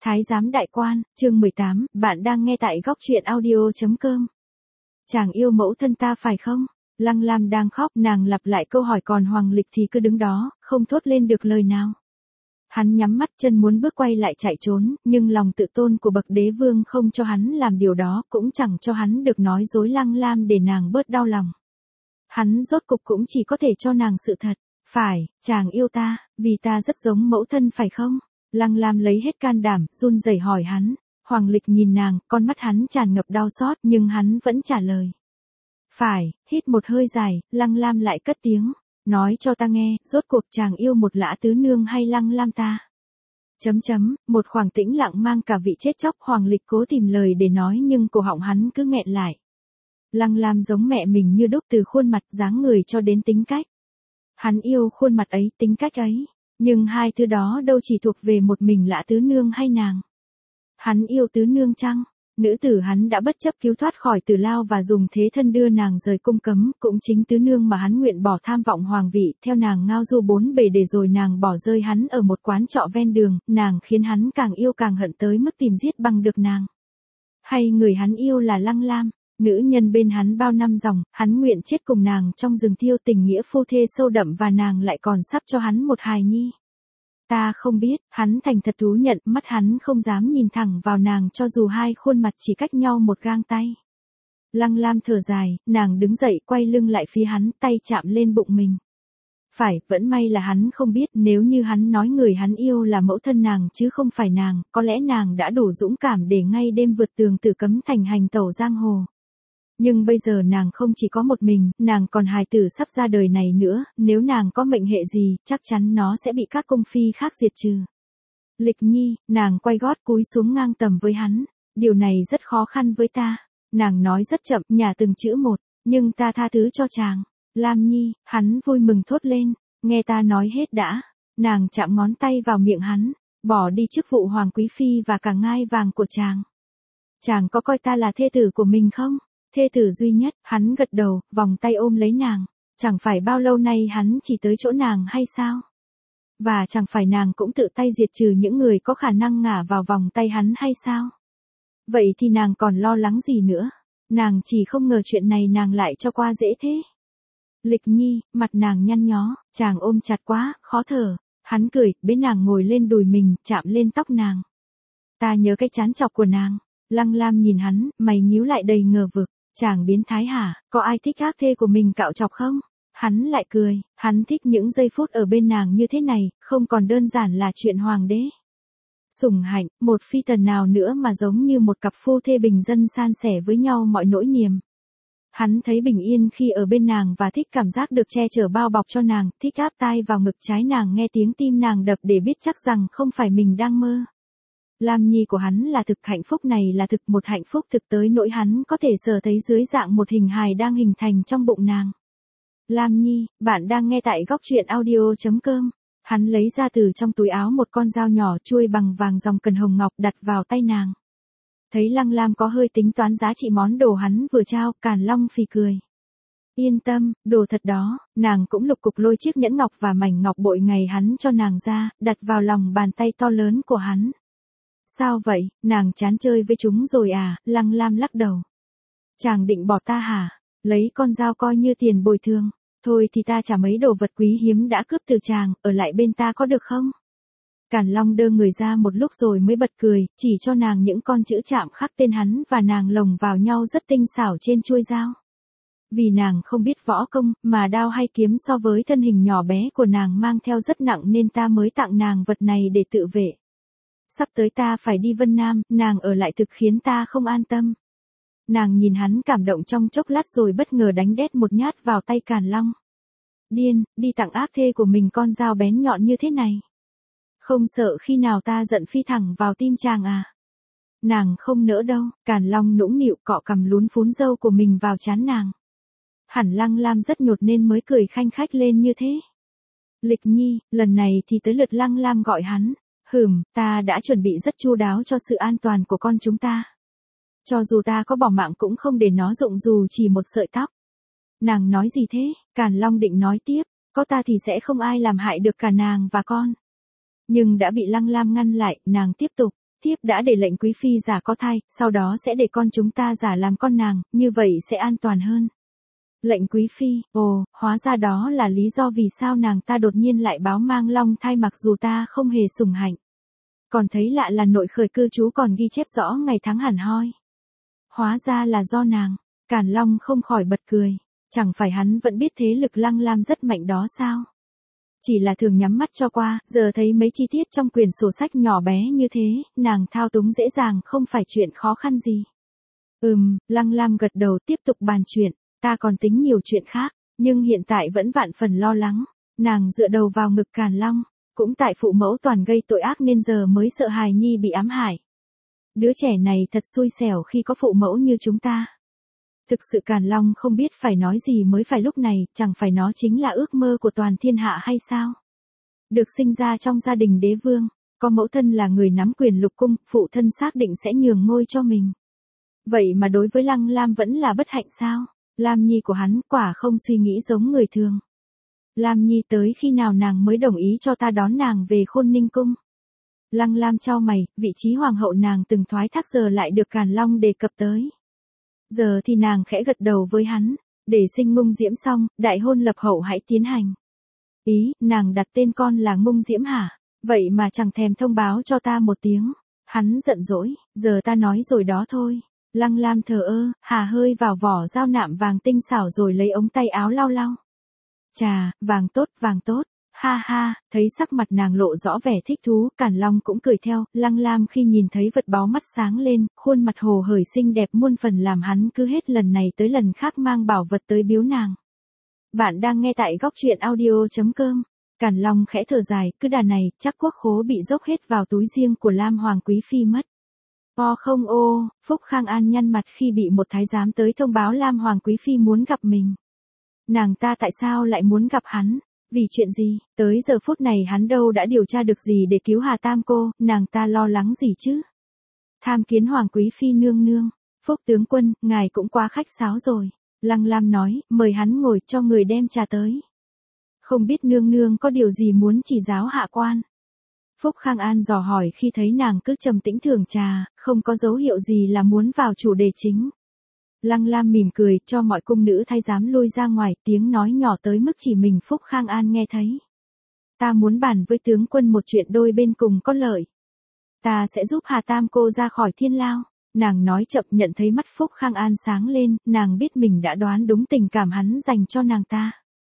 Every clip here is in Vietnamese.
Thái giám đại quan, chương 18, bạn đang nghe tại góc truyện audio.com. Chàng yêu mẫu thân ta phải không? Lăng Lam đang khóc, nàng lặp lại câu hỏi còn Hoàng Lịch thì cứ đứng đó, không thốt lên được lời nào. Hắn nhắm mắt chân muốn bước quay lại chạy trốn, nhưng lòng tự tôn của bậc đế vương không cho hắn làm điều đó, cũng chẳng cho hắn được nói dối Lăng Lam để nàng bớt đau lòng. Hắn rốt cục cũng chỉ có thể cho nàng sự thật. Phải, chàng yêu ta, vì ta rất giống mẫu thân phải không? Lăng Lam lấy hết can đảm, run rẩy hỏi hắn. Hoàng Lịch nhìn nàng, con mắt hắn tràn ngập đau xót nhưng hắn vẫn trả lời. Phải, hít một hơi dài, Lăng Lam lại cất tiếng. Nói cho ta nghe, rốt cuộc chàng yêu một Lã Tứ Nương hay Lăng Lam ta? Một khoảng tĩnh lặng mang cả vị chết chóc. Hoàng Lịch cố tìm lời để nói nhưng cổ họng hắn cứ nghẹn lại. Lăng Lam giống mẹ mình như đúc từ khuôn mặt dáng người cho đến tính cách. Hắn yêu khuôn mặt ấy, tính cách ấy. Nhưng hai thứ đó đâu chỉ thuộc về một mình Lã Tứ Nương hay nàng. Hắn yêu Tứ Nương chăng? Nữ tử hắn đã bất chấp cứu thoát khỏi Tử Lao và dùng thế thân đưa nàng rời cung cấm, cũng chính Tứ Nương mà hắn nguyện bỏ tham vọng hoàng vị, theo nàng ngao du bốn bề để rồi nàng bỏ rơi hắn ở một quán trọ ven đường, nàng khiến hắn càng yêu càng hận tới mức tìm giết bằng được nàng. Hay người hắn yêu là Lăng Lam? Nữ nhân bên hắn bao năm dòng, hắn nguyện chết cùng nàng trong rừng thiêu, tình nghĩa phu thê sâu đậm và nàng lại còn sắp cho hắn một hài nhi. Ta không biết, hắn thành thật thú nhận, mắt hắn không dám nhìn thẳng vào nàng cho dù hai khuôn mặt chỉ cách nhau một gang tay. Lăng Lam thở dài, nàng đứng dậy quay lưng lại phía hắn, tay chạm lên bụng mình. Phải, vẫn may là hắn không biết, nếu như hắn nói người hắn yêu là mẫu thân nàng chứ không phải nàng, có lẽ nàng đã đủ dũng cảm để ngay đêm vượt tường Tử Cấm Thành hành tẩu giang hồ. Nhưng bây giờ nàng không chỉ có một mình, nàng còn hài tử sắp ra đời này nữa, nếu nàng có mệnh hệ gì, chắc chắn nó sẽ bị các cung phi khác diệt trừ. Lịch Nhi, nàng quay gót cúi xuống ngang tầm với hắn, điều này rất khó khăn với ta. Nàng nói rất chậm, nhả từng chữ một, nhưng ta tha thứ cho chàng. Lam Nhi, hắn vui mừng thốt lên, nghe ta nói hết đã. Nàng chạm ngón tay vào miệng hắn, bỏ đi chức vụ hoàng quý phi và cả ngai vàng của chàng. Chàng có coi ta là thê tử của mình không? Thê tử duy nhất, hắn gật đầu, vòng tay ôm lấy nàng. Chẳng phải bao lâu nay hắn chỉ tới chỗ nàng hay sao? Và chẳng phải nàng cũng tự tay diệt trừ những người có khả năng ngả vào vòng tay hắn hay sao? Vậy thì nàng còn lo lắng gì nữa? Nàng chỉ không ngờ chuyện này nàng lại cho qua dễ thế. Lịch Nhi, mặt nàng nhăn nhó, chàng ôm chặt quá, khó thở. Hắn cười, bế nàng ngồi lên đùi mình, chạm lên tóc nàng. Ta nhớ cái trán chọc của nàng. Lăng Lam nhìn hắn, mày nhíu lại đầy ngờ vực. Chàng biến thái hả, có ai thích ác thê của mình cạo chọc không? Hắn lại cười, hắn thích những giây phút ở bên nàng như thế này, không còn đơn giản là chuyện hoàng đế. Sủng hạnh, một phi tần nào nữa mà giống như một cặp phu thê bình dân san sẻ với nhau mọi nỗi niềm. Hắn thấy bình yên khi ở bên nàng và thích cảm giác được che chở bao bọc cho nàng, thích áp tai vào ngực trái nàng nghe tiếng tim nàng đập để biết chắc rằng không phải mình đang mơ. Lam Nhi của hắn là thực, hạnh phúc này là thực, một hạnh phúc thực tới nỗi hắn có thể sờ thấy dưới dạng một hình hài đang hình thành trong bụng nàng. Lam Nhi, bạn đang nghe tại góc truyện audio.com. Hắn lấy ra từ trong túi áo một con dao nhỏ chuôi bằng vàng dòng cần hồng ngọc đặt vào tay nàng. Thấy Lăng Lam có hơi tính toán giá trị món đồ hắn vừa trao, Càn Long phì cười. Yên tâm, đồ thật đó. Nàng cũng lục cục lôi chiếc nhẫn ngọc và mảnh ngọc bội ngày hắn cho nàng ra, đặt vào lòng bàn tay to lớn của hắn. Sao vậy, nàng chán chơi với chúng rồi à? Lăng Lam lắc đầu. Chàng định bỏ ta hả? Lấy con dao coi như tiền bồi thường. Thôi thì ta trả mấy đồ vật quý hiếm đã cướp từ chàng, ở lại bên ta có được không? Càn Long đơ người ra một lúc rồi mới bật cười, chỉ cho nàng những con chữ chạm khắc tên hắn và nàng lồng vào nhau rất tinh xảo trên chuôi dao. Vì nàng không biết võ công, mà đao hay kiếm so với thân hình nhỏ bé của nàng mang theo rất nặng nên ta mới tặng nàng vật này để tự vệ. Sắp tới ta phải đi Vân Nam, nàng ở lại thực khiến ta không an tâm. Nàng nhìn hắn cảm động trong chốc lát rồi bất ngờ đánh đét một nhát vào tay Càn Long. Điên, đi tặng ác thê của mình con dao bén nhọn như thế này. Không sợ khi nào ta giận phi thẳng vào tim chàng à? Nàng không nỡ đâu. Càn Long nũng nịu cọ cằm lún phún râu của mình vào trán nàng. Hẳn Lăng Lam rất nhột nên mới cười khanh khách lên như thế. Lịch Nhi, lần này thì tới lượt Lăng Lam gọi hắn. Ta đã chuẩn bị rất chu đáo cho sự an toàn của con chúng ta. Cho dù ta có bỏ mạng cũng không để nó rụng dù chỉ một sợi tóc. Nàng nói gì thế? Càn Long định nói tiếp, có ta thì sẽ không ai làm hại được cả nàng và con. Nhưng đã bị Lăng Lam ngăn lại, nàng tiếp tục. Thiếp đã để lệnh quý phi giả có thai, sau đó sẽ để con chúng ta giả làm con nàng, như vậy sẽ an toàn hơn. Lệnh quý phi, ồ, hóa ra đó là lý do vì sao nàng ta đột nhiên lại báo mang long thai mặc dù ta không hề sủng hạnh. Còn thấy lạ là nội khởi cư trú còn ghi chép rõ ngày tháng hẳn hoi. Hóa ra là do nàng, Càn Long không khỏi bật cười, chẳng phải hắn vẫn biết thế lực Lăng Lam rất mạnh đó sao? Chỉ là thường nhắm mắt cho qua, giờ thấy mấy chi tiết trong quyển sổ sách nhỏ bé như thế, nàng thao túng dễ dàng không phải chuyện khó khăn gì. Lăng Lam gật đầu tiếp tục bàn chuyện, ta còn tính nhiều chuyện khác, nhưng hiện tại vẫn vạn phần lo lắng. Nàng dựa đầu vào ngực Càn Long, cũng tại phụ mẫu toàn gây tội ác nên giờ mới sợ hài nhi bị ám hại. Đứa trẻ này thật xui xẻo khi có phụ mẫu như chúng ta. Thực sự Càn Long không biết phải nói gì mới phải lúc này, chẳng phải nó chính là ước mơ của toàn thiên hạ hay sao? Được sinh ra trong gia đình đế vương, có mẫu thân là người nắm quyền lục cung, phụ thân xác định sẽ nhường ngôi cho mình. Vậy mà đối với Lăng Lam vẫn là bất hạnh sao? Lam Nhi của hắn quả không suy nghĩ giống người thường. Lam Nhi tới khi nào nàng mới đồng ý cho ta đón nàng về Khôn Ninh cung? Lăng Lam chau mày, vị trí hoàng hậu nàng từng thoái thác giờ lại được Càn Long đề cập tới. Giờ thì nàng khẽ gật đầu với hắn, để sinh Ngung Diễm xong, đại hôn lập hậu hãy tiến hành. Ý, nàng đặt tên con là Ngung Diễm hả? Vậy mà chẳng thèm thông báo cho ta một tiếng. Hắn giận dỗi, giờ ta nói rồi đó thôi. Lăng Lam thờ ơ, hà hơi vào vỏ dao nạm vàng tinh xảo rồi lấy ống tay áo lau lau. Chà, vàng tốt, ha ha, thấy sắc mặt nàng lộ rõ vẻ thích thú, Càn Long cũng cười theo, Lăng Lam khi nhìn thấy vật báu mắt sáng lên, khuôn mặt hồ hởi xinh đẹp muôn phần làm hắn cứ hết lần này tới lần khác mang bảo vật tới biếu nàng. Bạn đang nghe tại góc truyện audio.com. Càn Long khẽ thở dài, cứ đà này, chắc quốc khố bị dốc hết vào túi riêng của Lam Hoàng Quý Phi mất. Không ô, Phúc Khang An nhăn mặt khi bị một thái giám tới thông báo Lam Hoàng Quý Phi muốn gặp mình. Nàng ta tại sao lại muốn gặp hắn? Vì chuyện gì? Tới giờ phút này hắn đâu đã điều tra được gì để cứu Hà Tam cô, nàng ta lo lắng gì chứ? Tham kiến Hoàng Quý Phi nương nương. Phúc tướng quân, ngài cũng quá khách sáo rồi. Lăng Lam nói, mời hắn ngồi cho người đem trà tới. Không biết nương nương có điều gì muốn chỉ giáo hạ quan. Phúc Khang An dò hỏi khi thấy nàng cứ trầm tĩnh thưởng trà, không có dấu hiệu gì là muốn vào chủ đề chính. Lăng Lam mỉm cười cho mọi cung nữ thái giám lui ra ngoài, tiếng nói nhỏ tới mức chỉ mình Phúc Khang An nghe thấy. Ta muốn bàn với tướng quân một chuyện đôi bên cùng có lợi. Ta sẽ giúp Hà Tam cô ra khỏi thiên lao. Nàng nói chậm nhận thấy mắt Phúc Khang An sáng lên, nàng biết mình đã đoán đúng tình cảm hắn dành cho nàng ta.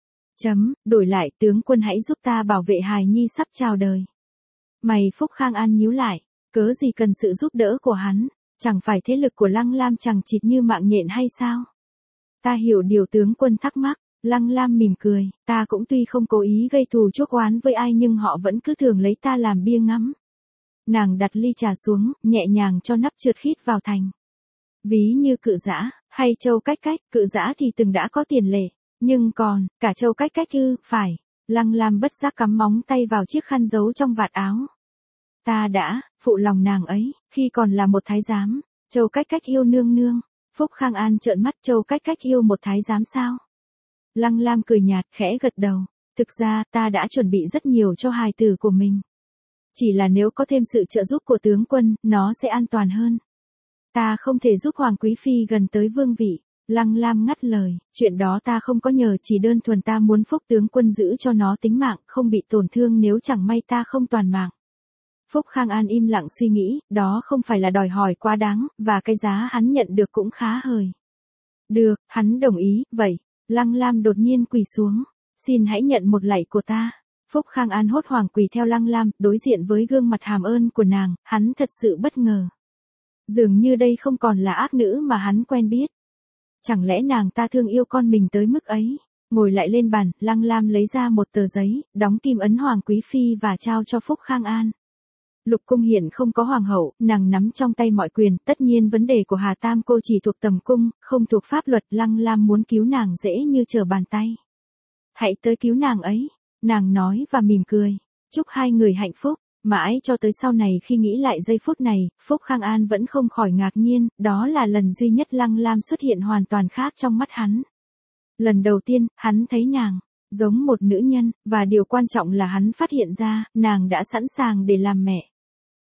Đổi lại tướng quân hãy giúp ta bảo vệ hài nhi sắp chào đời. Mày Phúc Khang An nhíu lại, cớ gì cần sự giúp đỡ của hắn, chẳng phải thế lực của Lăng Lam chẳng chịt như mạng nhện hay sao? Ta hiểu điều tướng quân thắc mắc, Lăng Lam mỉm cười, ta cũng tuy không cố ý gây thù chuốc oán với ai nhưng họ vẫn cứ thường lấy ta làm bia ngắm. Nàng đặt ly trà xuống, nhẹ nhàng cho nắp trượt khít vào thành. Ví như Cự Giã, hay Châu Cách Cách, Cự Giã thì từng đã có tiền lệ, nhưng còn, cả Châu Cách Cách ư, phải. Lăng Lam bất giác cắm móng tay vào chiếc khăn giấu trong vạt áo. Ta đã, phụ lòng nàng ấy, khi còn là một thái giám. Châu Cách Cách yêu nương nương. Phúc Khang An trợn mắt, Châu Cách Cách yêu một thái giám sao? Lăng Lam cười nhạt, khẽ gật đầu. Thực ra, ta đã chuẩn bị rất nhiều cho hài tử của mình. Chỉ là nếu có thêm sự trợ giúp của tướng quân, nó sẽ an toàn hơn. Ta không thể giúp Hoàng Quý Phi gần tới vương vị. Lăng Lam ngắt lời, chuyện đó ta không có nhờ, chỉ đơn thuần ta muốn Phúc tướng quân giữ cho nó tính mạng, không bị tổn thương nếu chẳng may ta không toàn mạng. Phúc Khang An im lặng suy nghĩ, đó không phải là đòi hỏi quá đáng, và cái giá hắn nhận được cũng khá hời. Được, hắn đồng ý, vậy. Lăng Lam đột nhiên quỳ xuống, xin hãy nhận một lạy của ta. Phúc Khang An hốt hoảng quỳ theo Lăng Lam, đối diện với gương mặt hàm ơn của nàng, hắn thật sự bất ngờ. Dường như đây không còn là ác nữ mà hắn quen biết. Chẳng lẽ nàng ta thương yêu con mình tới mức ấy? Ngồi lại lên bàn, Lăng Lam lấy ra một tờ giấy, đóng kim ấn Hoàng Quý Phi và trao cho Phúc Khang An. Lục cung hiện không có hoàng hậu, nàng nắm trong tay mọi quyền, tất nhiên vấn đề của Hà Tam cô chỉ thuộc tầm cung, không thuộc pháp luật. Lăng Lam muốn cứu nàng dễ như trở bàn tay. Hãy tới cứu nàng ấy, nàng nói và mỉm cười. Chúc hai người hạnh phúc. Mãi cho tới sau này khi nghĩ lại giây phút này, Phúc Khang An vẫn không khỏi ngạc nhiên, đó là lần duy nhất Lăng Lam xuất hiện hoàn toàn khác trong mắt hắn. Lần đầu tiên, hắn thấy nàng giống một nữ nhân, và điều quan trọng là hắn phát hiện ra, nàng đã sẵn sàng để làm mẹ.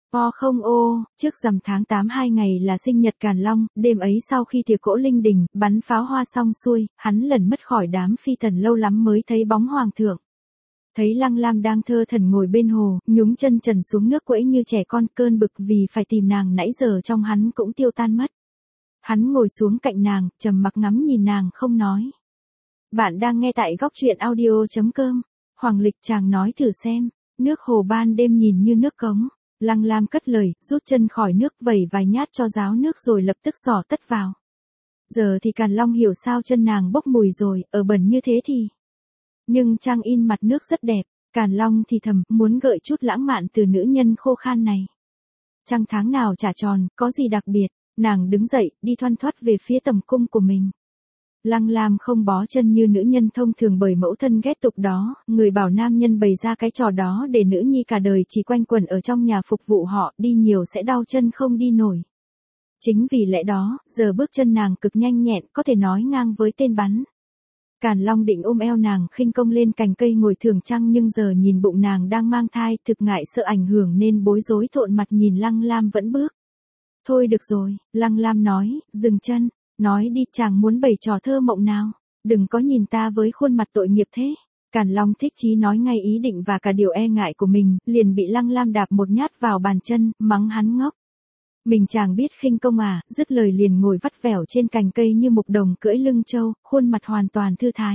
O không ô, trước rằm tháng 8 2 ngày là sinh nhật Càn Long, đêm ấy sau khi tiệc cỗ linh đình, bắn pháo hoa xong xuôi, hắn lần mất khỏi đám phi tần lâu lắm mới thấy bóng hoàng thượng. Thấy Lăng Lam đang thơ thẩn ngồi bên hồ, nhúng chân trần xuống nước quẫy như trẻ con, cơn bực vì phải tìm nàng nãy giờ trong hắn cũng tiêu tan mất. Hắn ngồi xuống cạnh nàng, trầm mặc ngắm nhìn nàng không nói. Bạn đang nghe tại góc truyện audio.com. Hoàng Lịch chàng nói thử xem, nước hồ ban đêm nhìn như nước cống. Lăng Lam cất lời, rút chân khỏi nước vẩy vài nhát cho ráo nước rồi lập tức xỏ tất vào. Giờ thì Càn Long hiểu sao chân nàng bốc mùi rồi, ở bẩn như thế thì. Nhưng trang in mặt nước rất đẹp, Càn Long thì thầm, muốn gợi chút lãng mạn từ nữ nhân khô khan này. Trăng tháng nào trả tròn, có gì đặc biệt, nàng đứng dậy, đi thoăn thoắt về phía tầm cung của mình. Lăng Lam không bó chân như nữ nhân thông thường bởi mẫu thân ghét tục đó, người bảo nam nhân bày ra cái trò đó để nữ nhi cả đời chỉ quanh quẩn ở trong nhà phục vụ họ, đi nhiều sẽ đau chân không đi nổi. Chính vì lẽ đó, giờ bước chân nàng cực nhanh nhẹn, có thể nói ngang với tên bắn. Càn Long định ôm eo nàng khinh công lên cành cây ngồi thưởng trăng, nhưng giờ nhìn bụng nàng đang mang thai, thực ngại sợ ảnh hưởng nên bối rối thộn mặt nhìn Lăng Lam vẫn bước. Thôi được rồi, Lăng Lam nói, dừng chân, nói đi, chàng muốn bày trò thơ mộng nào, đừng có nhìn ta với khuôn mặt tội nghiệp thế. Càn Long thích chí nói ngay ý định và cả điều e ngại của mình, liền bị Lăng Lam đạp một nhát vào bàn chân, mắng hắn ngốc. Mình chàng biết khinh công à, dứt lời liền ngồi vắt vẻo trên cành cây như mục đồng cưỡi lưng trâu, khuôn mặt hoàn toàn thư thái.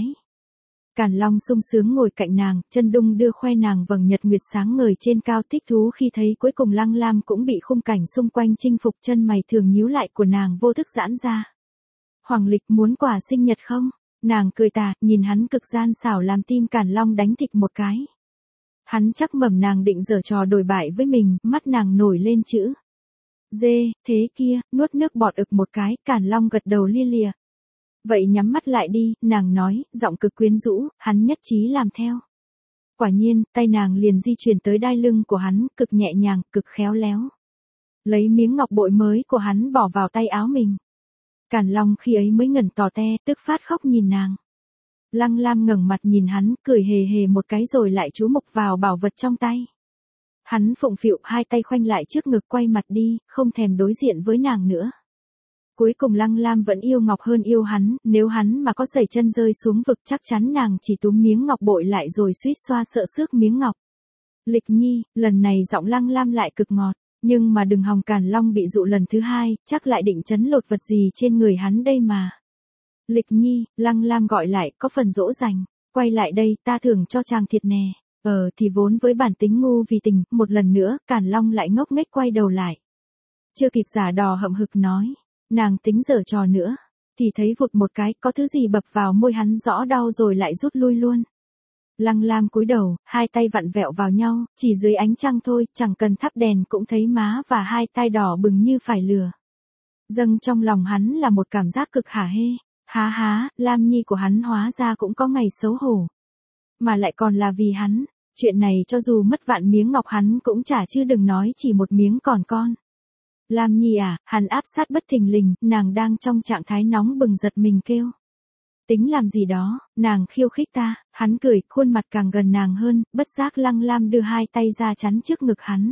Càn Long sung sướng ngồi cạnh nàng, chân đung đưa khoe nàng vầng nhật nguyệt sáng ngời trên cao, thích thú khi thấy cuối cùng Lăng Lam cũng bị khung cảnh xung quanh chinh phục, chân mày thường nhíu lại của nàng vô thức giãn ra. Hoàng Lịch muốn quà sinh nhật không? Nàng cười tà, nhìn hắn cực gian xảo làm tim Càn Long đánh thịch một cái. Hắn chắc mẩm nàng định giở trò đồi bại với mình, mắt nàng nổi lên chữ dê, thế kia, nuốt nước bọt ực một cái, Càn Long gật đầu lia lịa. Vậy nhắm mắt lại đi, nàng nói, giọng cực quyến rũ, hắn nhất trí làm theo. Quả nhiên, tay nàng liền di chuyển tới đai lưng của hắn, cực nhẹ nhàng, cực khéo léo. Lấy miếng ngọc bội mới của hắn bỏ vào tay áo mình. Càn Long khi ấy mới ngẩn tò te, tức phát khóc nhìn nàng. Lăng Lam ngẩng mặt nhìn hắn, cười hề hề một cái rồi lại chú mục vào bảo vật trong tay. Hắn phụng phịu hai tay khoanh lại trước ngực quay mặt đi, không thèm đối diện với nàng nữa. Cuối cùng Lăng Lam vẫn yêu ngọc hơn yêu hắn, nếu hắn mà có sẩy chân rơi xuống vực chắc chắn nàng chỉ túm miếng ngọc bội lại rồi suýt xoa sợ xước miếng ngọc. Lịch nhi, lần này giọng Lăng Lam lại cực ngọt, nhưng mà đừng hòng Càn Long bị dụ lần thứ hai, chắc lại định trấn lột vật gì trên người hắn đây mà. Lịch nhi, Lăng Lam gọi lại, có phần dỗ dành, quay lại đây, ta thưởng cho chàng thiệt nè. Thì vốn với bản tính ngu vì tình, một lần nữa, Càn Long lại ngốc nghếch quay đầu lại. Chưa kịp giả đò hậm hực nói, nàng tính giở trò nữa, thì thấy vụt một cái, có thứ gì bập vào môi hắn rõ đau rồi lại rút lui luôn. Lăng Lam cúi đầu, hai tay vặn vẹo vào nhau, chỉ dưới ánh trăng thôi, chẳng cần thắp đèn cũng thấy má và hai tai đỏ bừng như phải lửa. Dâng trong lòng hắn là một cảm giác cực hả hê, há, Lam Nhi của hắn hóa ra cũng có ngày xấu hổ. Mà lại còn là vì hắn, chuyện này cho dù mất vạn miếng ngọc hắn cũng trả chứ đừng nói chỉ một miếng còn con. Lam Nhi à, hắn áp sát bất thình lình, nàng đang trong trạng thái nóng bừng giật mình kêu. Tính làm gì đó, nàng khiêu khích ta, hắn cười, khuôn mặt càng gần nàng hơn, bất giác Lăng Lam đưa hai tay ra chắn trước ngực hắn.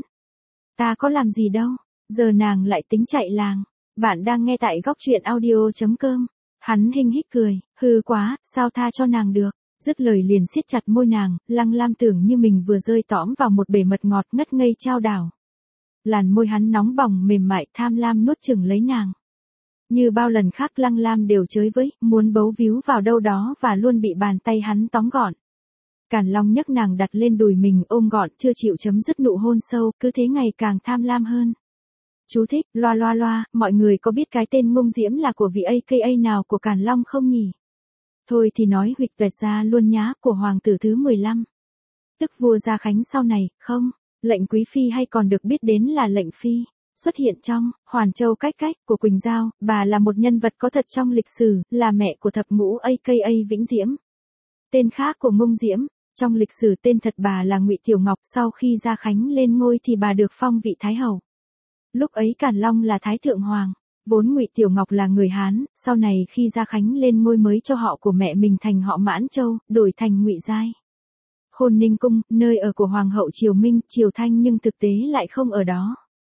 Ta có làm gì đâu, giờ nàng lại tính chạy làng. Bạn đang nghe tại góc truyện audio.com. Hắn hinh hích cười, hư quá, sao tha cho nàng được. Dứt lời liền siết chặt môi nàng, Lăng Lam tưởng như mình vừa rơi tõm vào một bể mật ngọt ngất ngây trao đảo. Làn môi hắn nóng bỏng mềm mại tham lam nuốt chửng lấy nàng. Như bao lần khác Lăng Lam đều chới với, muốn bấu víu vào đâu đó và luôn bị bàn tay hắn tóm gọn. Càn Long nhấc nàng đặt lên đùi mình ôm gọn, chưa chịu chấm dứt nụ hôn sâu, cứ thế ngày càng tham lam hơn. Chú thích, loa, mọi người có biết cái tên Ngông Diễm là của vị AKA nào của Càn Long không nhỉ? Thôi thì nói huỵch toẹt ra luôn nhá, của hoàng tử thứ 15. Tức vua Gia Khánh sau này, không, lệnh quý phi hay còn được biết đến là lệnh phi. Xuất hiện trong Hoàn Châu Cách của Quỳnh Giao, bà là một nhân vật có thật trong lịch sử, là mẹ của thập ngũ AKA Vĩnh Diễm. Tên khác của Ngông Diễm, trong lịch sử tên thật bà là Ngụy Tiểu Ngọc, sau khi Gia Khánh lên ngôi thì bà được phong vị Thái Hậu. Lúc ấy Càn Long là Thái Thượng Hoàng, vốn Ngụy Tiểu Ngọc là người Hán, sau này khi Gia Khánh lên ngôi mới cho họ của mẹ mình thành họ Mãn Châu, đổi thành Ngụy Giai. Khôn Ninh Cung, nơi ở của Hoàng hậu Triều Minh, Triều Thanh nhưng thực tế lại không ở đó.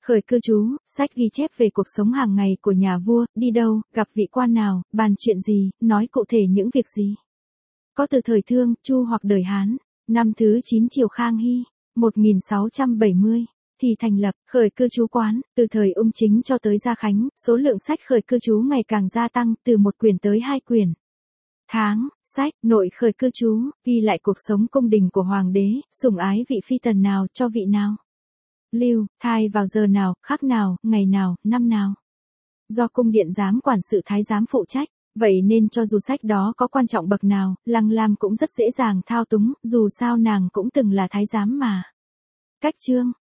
Khởi cư chú, sách ghi chép về cuộc sống hàng ngày của nhà vua, đi đâu, gặp vị quan nào, bàn chuyện gì, nói cụ thể những việc gì. Có từ thời Thương, Chu hoặc đời Hán. Năm thứ 9 triều Khang Hy, 1670, thì thành lập khởi cư chú quán. Từ thời Ung Chính cho tới Gia Khánh, số lượng sách khởi cư chú ngày càng gia tăng, từ 1 quyển tới 2 quyển. Tháng, sách, nội khởi cư chú, ghi lại cuộc sống cung đình của hoàng đế, sủng ái vị phi tần nào cho vị nào. Lưu, thai vào giờ nào, khắc nào, ngày nào, năm nào. Do cung điện giám quản sự thái giám phụ trách, vậy nên cho dù sách đó có quan trọng bậc nào, Lăng Lam cũng rất dễ dàng thao túng, dù sao nàng cũng từng là thái giám mà. Cách chương